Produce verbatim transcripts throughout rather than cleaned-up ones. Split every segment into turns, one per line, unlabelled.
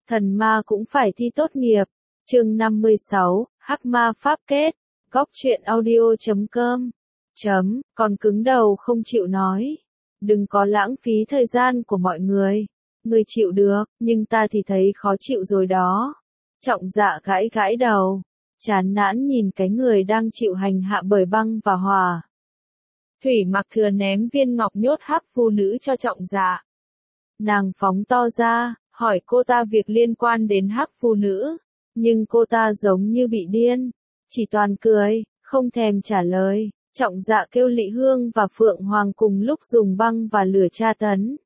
Thần ma cũng phải thi tốt nghiệp. Chương năm mươi sáu, Hắc ma pháp kết. Góc truyện audio chấm com. Chấm, còn cứng đầu không chịu nói. Đừng có lãng phí thời gian của mọi người. Người chịu được, nhưng ta thì thấy khó chịu rồi đó. Trọng Dạ gãi gãi đầu. Chán nản nhìn cái người đang chịu hành hạ bởi băng và hỏa. Thủy Mặc Thừa ném viên ngọc nhốt hắc phu nữ cho Trọng Dạ. Nàng phóng to ra, hỏi cô ta việc liên quan đến hắc phu nữ. Nhưng cô ta giống như bị điên. Chỉ toàn cười, không thèm trả lời. Trọng Dạ kêu Lị Hương và Phượng Hoàng cùng lúc dùng băng và lửa tra tấn.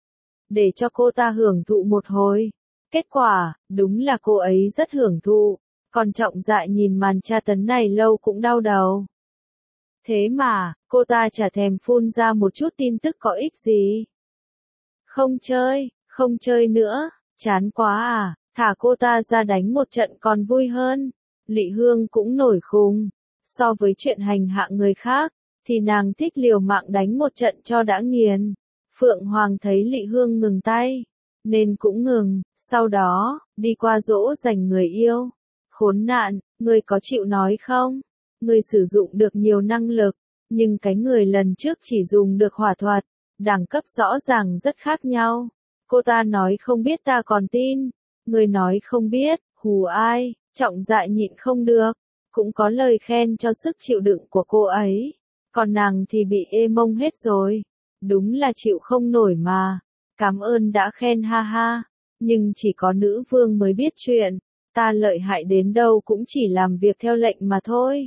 Để cho cô ta hưởng thụ một hồi. Kết quả, đúng là cô ấy rất hưởng thụ. Còn Trọng Dạ nhìn màn tra tấn này lâu cũng đau đầu. Thế mà, cô ta chả thèm phun ra một chút tin tức có ích gì. Không chơi, không chơi nữa, chán quá à, thả cô ta ra đánh một trận còn vui hơn. Lị Hương cũng nổi khùng. So với chuyện hành hạ người khác, thì nàng thích liều mạng đánh một trận cho đã nghiền. Phượng Hoàng thấy Lị Hương ngừng tay, nên cũng ngừng, sau đó, đi qua dỗ dành người yêu. Khốn nạn, ngươi có chịu nói không? Ngươi sử dụng được nhiều năng lực, nhưng cái người lần trước chỉ dùng được hỏa thuật, đẳng cấp rõ ràng rất khác nhau. Cô ta nói không biết ta còn tin, ngươi nói không biết, hù ai, Trọng Dạ nhịn không được, cũng có lời khen cho sức chịu đựng của cô ấy, còn nàng thì bị ê mông hết rồi, đúng là chịu không nổi mà, cảm ơn đã khen ha ha, nhưng chỉ có nữ vương mới biết chuyện, ta lợi hại đến đâu cũng chỉ làm việc theo lệnh mà thôi.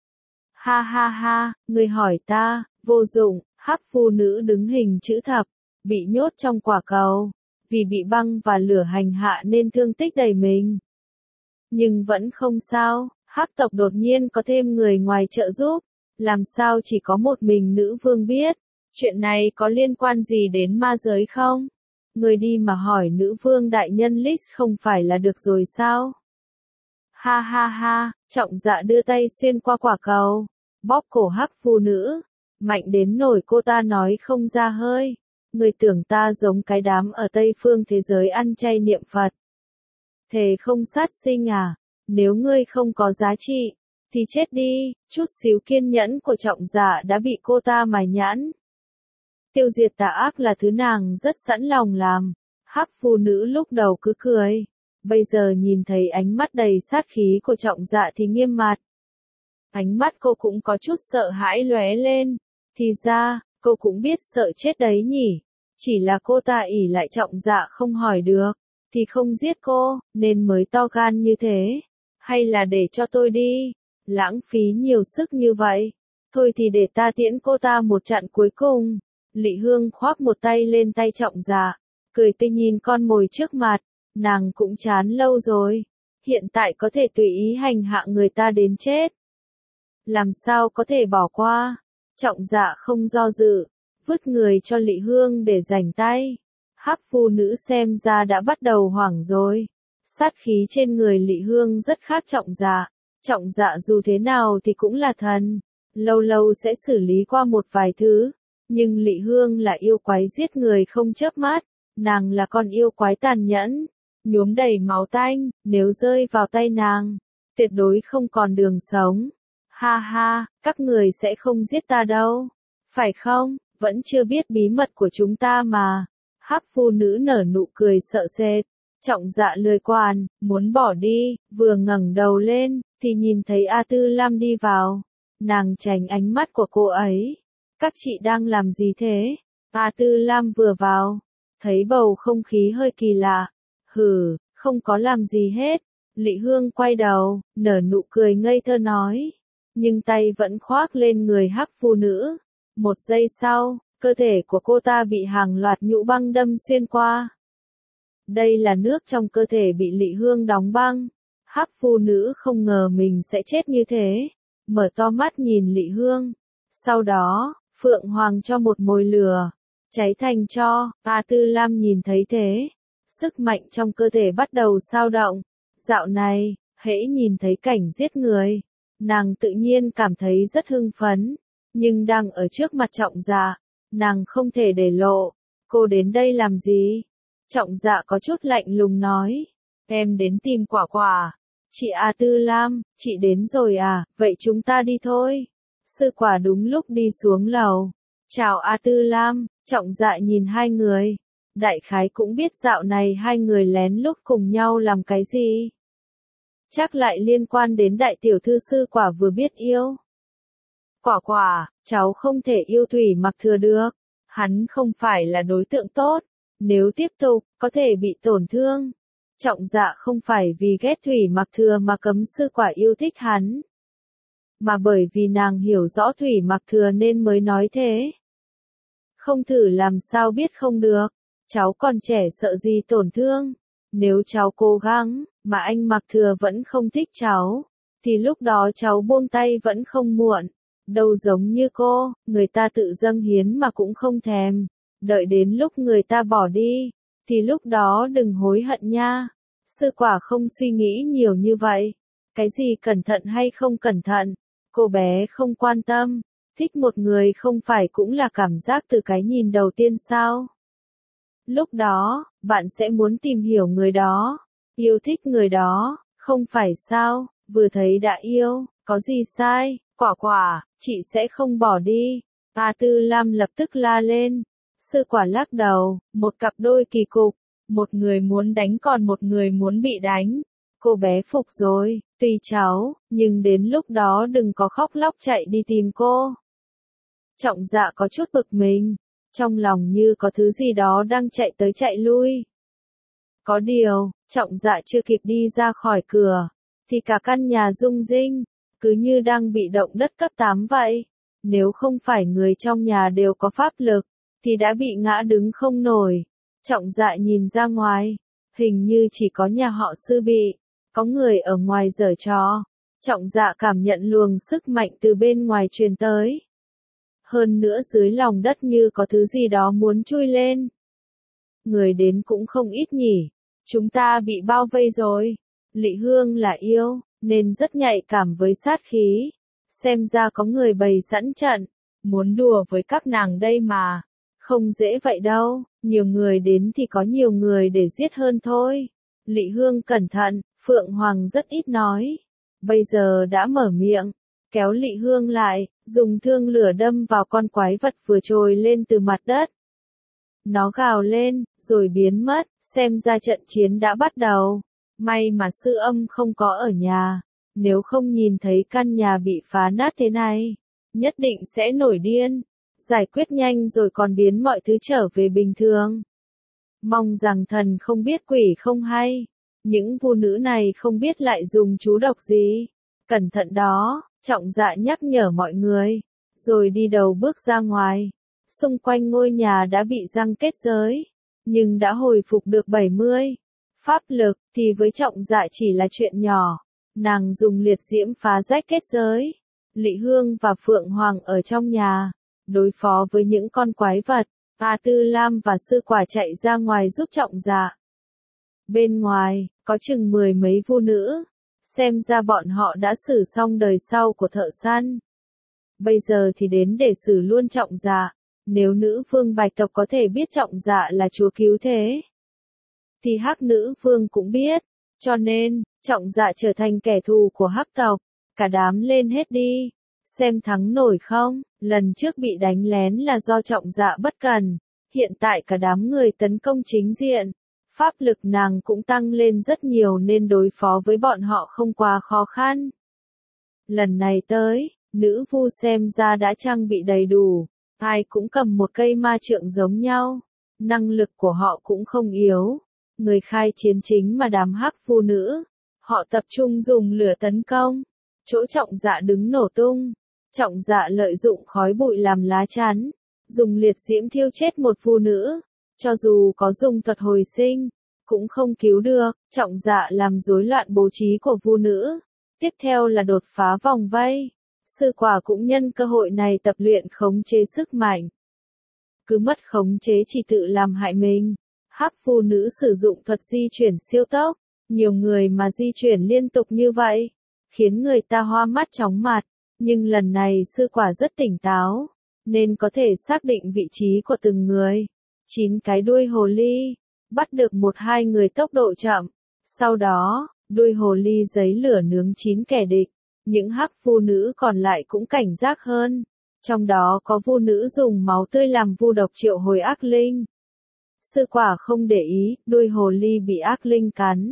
Ha ha ha, ngươi hỏi ta, vô dụng, hắc phu nữ đứng hình chữ thập, bị nhốt trong quả cầu, vì bị băng và lửa hành hạ nên thương tích đầy mình. Nhưng vẫn không sao, hắc tộc đột nhiên có thêm người ngoài trợ giúp, làm sao chỉ có một mình nữ vương biết, chuyện này có liên quan gì đến ma giới không? Người đi mà hỏi nữ vương đại nhân Lix không phải là được rồi sao? Ha ha ha, Trọng Dạ đưa tay xuyên qua quả cầu, bóp cổ hắc phu nữ, mạnh đến nỗi cô ta nói không ra hơi. Người tưởng ta giống cái đám ở Tây phương thế giới ăn chay niệm Phật. Thề không sát sinh à, nếu ngươi không có giá trị, thì chết đi, chút xíu kiên nhẫn của Trọng Dạ đã bị cô ta mài nhãn. Tiêu diệt tà ác là thứ nàng rất sẵn lòng làm, hắc phu nữ lúc đầu cứ cười, bây giờ nhìn thấy ánh mắt đầy sát khí của Trọng Dạ thì nghiêm mặt. Ánh mắt cô cũng có chút sợ hãi lóe lên, thì ra, cô cũng biết sợ chết đấy nhỉ, chỉ là cô ta ỷ lại Trọng Dạ không hỏi được, thì không giết cô, nên mới to gan như thế, hay là để cho tôi đi, lãng phí nhiều sức như vậy, thôi thì để ta tiễn cô ta một trận cuối cùng. Lị Hương khoác một tay lên tay Trọng Dạ, cười tươi nhìn con mồi trước mặt, nàng cũng chán lâu rồi, hiện tại có thể tùy ý hành hạ người ta đến chết. Làm sao có thể bỏ qua? Trọng Dạ không do dự, vứt người cho Lị Hương để giành tay. Hắc phu nữ xem ra đã bắt đầu hoảng rồi. Sát khí trên người Lị Hương rất khác Trọng Dạ. Trọng Dạ dù thế nào thì cũng là thần, lâu lâu sẽ xử lý qua một vài thứ. Nhưng Lị Hương là yêu quái giết người không chớp mắt, nàng là con yêu quái tàn nhẫn, nhuốm đầy máu tanh, nếu rơi vào tay nàng, tuyệt đối không còn đường sống. Ha ha, các người sẽ không giết ta đâu, phải không, vẫn chưa biết bí mật của chúng ta mà. Hắc phu nữ nở nụ cười sợ sệt, Trọng Dạ lười quan, muốn bỏ đi, vừa ngẩng đầu lên, thì nhìn thấy A Tư Lam đi vào, nàng tránh ánh mắt của cô ấy. Các chị đang làm gì thế? A Tư Lam vừa vào, thấy bầu không khí hơi kỳ lạ. Hừ, không có làm gì hết. Lị Hương quay đầu, nở nụ cười ngây thơ nói. Nhưng tay vẫn khoác lên người hắc phu nữ. Một giây sau, cơ thể của cô ta bị hàng loạt nhũ băng đâm xuyên qua. Đây là nước trong cơ thể bị Lị Hương đóng băng. Hắc phu nữ không ngờ mình sẽ chết như thế. Mở to mắt nhìn Lị Hương. Sau đó, Phượng Hoàng cho một mồi lửa, cháy thành tro. A Tư Lam nhìn thấy thế, sức mạnh trong cơ thể bắt đầu xao động. Dạo này, hễ nhìn thấy cảnh giết người, nàng tự nhiên cảm thấy rất hưng phấn, nhưng đang ở trước mặt Trọng Dạ, nàng không thể để lộ. Cô đến đây làm gì? Trọng Dạ có chút lạnh lùng nói, em đến tìm Quả Quả. Chị A Tư Lam, chị đến rồi à, vậy chúng ta đi thôi. Sư Quả đúng lúc đi xuống lầu. Chào A Tư Lam, Trọng Dạ nhìn hai người. Đại khái cũng biết dạo này hai người lén lút cùng nhau làm cái gì. Chắc lại liên quan đến đại tiểu thư Sư Quả vừa biết yêu. Quả Quả, cháu không thể yêu Thủy Mặc Thừa được. Hắn không phải là đối tượng tốt. Nếu tiếp tục, có thể bị tổn thương. Trọng Dạ không phải vì ghét Thủy Mặc Thừa mà cấm Sư Quả yêu thích hắn. Mà bởi vì nàng hiểu rõ Thủy Mặc Thừa nên mới nói thế. Không thử làm sao biết không được. Cháu còn trẻ sợ gì tổn thương. Nếu cháu cố gắng, mà anh Mặc Thừa vẫn không thích cháu, thì lúc đó cháu buông tay vẫn không muộn. Đâu giống như cô, người ta tự dâng hiến mà cũng không thèm. Đợi đến lúc người ta bỏ đi, thì lúc đó đừng hối hận nha. Sư Quả không suy nghĩ nhiều như vậy. Cái gì cẩn thận hay không cẩn thận, cô bé không quan tâm. Thích một người không phải cũng là cảm giác từ cái nhìn đầu tiên sao? Lúc đó, bạn sẽ muốn tìm hiểu người đó, yêu thích người đó, không phải sao? Vừa thấy đã yêu, có gì sai? Quả Quả, chị sẽ không bỏ đi. A Tư Lam lập tức la lên. Sư Quả lắc đầu, một cặp đôi kỳ cục. Một người muốn đánh còn một người muốn bị đánh. Cô bé phục rồi, tùy cháu, nhưng đến lúc đó đừng có khóc lóc chạy đi tìm cô. Trọng Dạ có chút bực mình, trong lòng như có thứ gì đó đang chạy tới chạy lui. Có điều, Trọng Dạ chưa kịp đi ra khỏi cửa, thì cả căn nhà rung rinh, cứ như đang bị động đất cấp tám vậy. Nếu không phải người trong nhà đều có pháp lực, thì đã bị ngã đứng không nổi. Trọng Dạ nhìn ra ngoài, hình như chỉ có nhà họ Sư bị, có người ở ngoài giở trò. Trọng Dạ cảm nhận luồng sức mạnh từ bên ngoài truyền tới. Hơn nữa dưới lòng đất như có thứ gì đó muốn chui lên. Người đến cũng không ít nhỉ. Chúng ta bị bao vây rồi. Lị Hương là yêu, nên rất nhạy cảm với sát khí. Xem ra có người bày sẵn trận, muốn đùa với các nàng đây mà. Không dễ vậy đâu, nhiều người đến thì có nhiều người để giết hơn thôi. Lị Hương cẩn thận, Phượng Hoàng rất ít nói. Bây giờ đã mở miệng, kéo Lị Hương lại, dùng thương lửa đâm vào con quái vật vừa trồi lên từ mặt đất. Nó gào lên, rồi biến mất, xem ra trận chiến đã bắt đầu. May mà Sư Âm không có ở nhà, nếu không nhìn thấy căn nhà bị phá nát thế này, nhất định sẽ nổi điên. Giải quyết nhanh rồi còn biến mọi thứ trở về bình thường. Mong rằng thần không biết quỷ không hay. Những vu nữ này không biết lại dùng chú độc gì. Cẩn thận đó, Trọng Dạ nhắc nhở mọi người. Rồi đi đầu bước ra ngoài. Xung quanh ngôi nhà đã bị giăng kết giới. Nhưng đã hồi phục được bảy mươi. Pháp lực thì với Trọng Dạ chỉ là chuyện nhỏ. Nàng dùng liệt diễm phá rách kết giới. Lị Hương và Phượng Hoàng ở trong nhà. Đối phó với những con quái vật, A Tư Lam và Sư Quả chạy ra ngoài giúp Trọng Dạ. Bên ngoài, có chừng mười mấy vu nữ. Xem ra bọn họ đã xử xong đời sau của thợ săn. Bây giờ thì đến để xử luôn Trọng Dạ. Nếu nữ vương Bạch tộc có thể biết Trọng Dạ là chúa cứu thế, thì Hắc nữ vương cũng biết. Cho nên, Trọng Dạ trở thành kẻ thù của Hắc tộc. Cả đám lên hết đi. Xem thắng nổi không, lần trước bị đánh lén là do Trọng Dạ bất cần. Hiện tại cả đám người tấn công chính diện. Pháp lực nàng cũng tăng lên rất nhiều nên đối phó với bọn họ không quá khó khăn. Lần này tới, nữ vu xem ra đã trang bị đầy đủ. Ai cũng cầm một cây ma trượng giống nhau. Năng lực của họ cũng không yếu. Người khai chiến chính mà đám Hắc vu nữ. Họ tập trung dùng lửa tấn công. Chỗ Trọng Dạ đứng nổ tung. Trọng Dạ lợi dụng khói bụi làm lá chắn, dùng liệt diễm thiêu chết một vu nữ. Cho dù có dùng thuật hồi sinh, cũng không cứu được. Trọng Dạ làm rối loạn bố trí của vu nữ. Tiếp theo là đột phá vòng vây. Sư Quả cũng nhân cơ hội này tập luyện khống chế sức mạnh. Cứ mất khống chế chỉ tự làm hại mình. Hắc vu nữ sử dụng thuật di chuyển siêu tốc. Nhiều người mà di chuyển liên tục như vậy, khiến người ta hoa mắt chóng mặt. Nhưng lần này Sư Quả rất tỉnh táo, nên có thể xác định vị trí của từng người. Chín cái đuôi hồ ly, bắt được một hai người tốc độ chậm. Sau đó, đuôi hồ ly giấy lửa nướng chín kẻ địch, những hắc vu nữ còn lại cũng cảnh giác hơn. Trong đó có vu nữ dùng máu tươi làm vu độc triệu hồi ác linh. Sư quả không để ý, đuôi hồ ly bị ác linh cắn.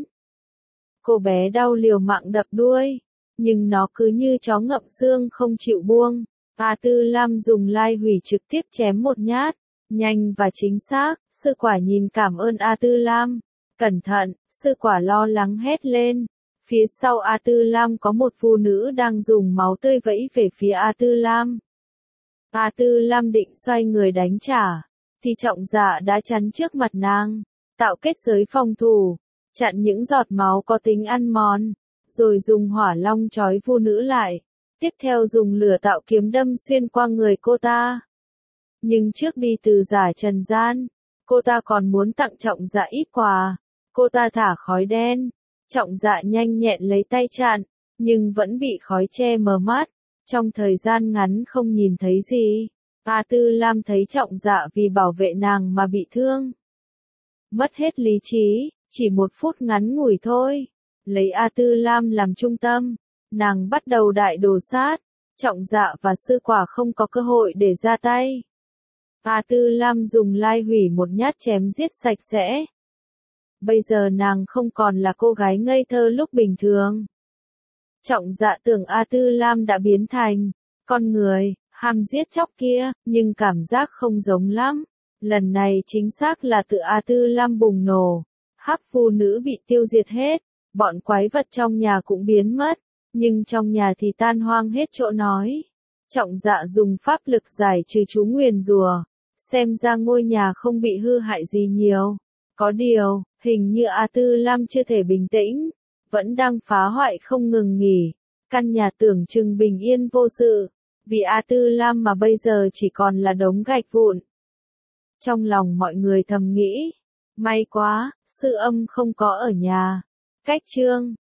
Cô bé đau liều mạng đập đuôi, nhưng nó cứ như chó ngậm xương không chịu buông. A Tư Lam dùng lai hủy trực tiếp chém một nhát, nhanh và chính xác. Sư quả nhìn cảm ơn A Tư Lam. Cẩn thận, sư quả lo lắng hét lên. Phía sau A Tư Lam có một phụ nữ đang dùng máu tươi vẫy về phía A Tư Lam. A Tư Lam định xoay người đánh trả, thì Trọng Dạ đã chắn trước mặt nàng, tạo kết giới phòng thủ, chặn những giọt máu có tính ăn mòn, rồi dùng hỏa long trói phụ nữ lại. Tiếp theo dùng lửa tạo kiếm đâm xuyên qua người cô ta. Nhưng trước đi từ giả trần gian, cô ta còn muốn tặng Trọng Dạ ít quà. Cô ta thả khói đen, Trọng Dạ nhanh nhẹn lấy tay chặn, nhưng vẫn bị khói che mờ mắt. Trong thời gian ngắn không nhìn thấy gì. A Tư Lam thấy Trọng Dạ vì bảo vệ nàng mà bị thương. Mất hết lý trí, chỉ một phút ngắn ngủi thôi. Lấy A Tư Lam làm trung tâm, nàng bắt đầu đại đồ sát. Trọng Dạ và sư quả không có cơ hội để ra tay. A Tư Lam dùng lai hủy một nhát chém giết sạch sẽ. Bây giờ nàng không còn là cô gái ngây thơ lúc bình thường. Trọng Dạ tưởng A Tư Lam đã biến thành con người, ham giết chóc kia, nhưng cảm giác không giống lắm. Lần này chính xác là tự A Tư Lam bùng nổ. Hắc vu nữ bị tiêu diệt hết, bọn quái vật trong nhà cũng biến mất, nhưng trong nhà thì tan hoang hết chỗ nói. Trọng Dạ dùng pháp lực giải trừ chú nguyền rùa, xem ra ngôi nhà không bị hư hại gì nhiều. Có điều, hình như A Tư Lam chưa thể bình tĩnh, vẫn đang phá hoại không ngừng nghỉ. Căn nhà tưởng chừng bình yên vô sự, vì A Tư Lam mà bây giờ chỉ còn là đống gạch vụn. Trong lòng mọi người thầm nghĩ, may quá, sư âm không có ở nhà. Cách chương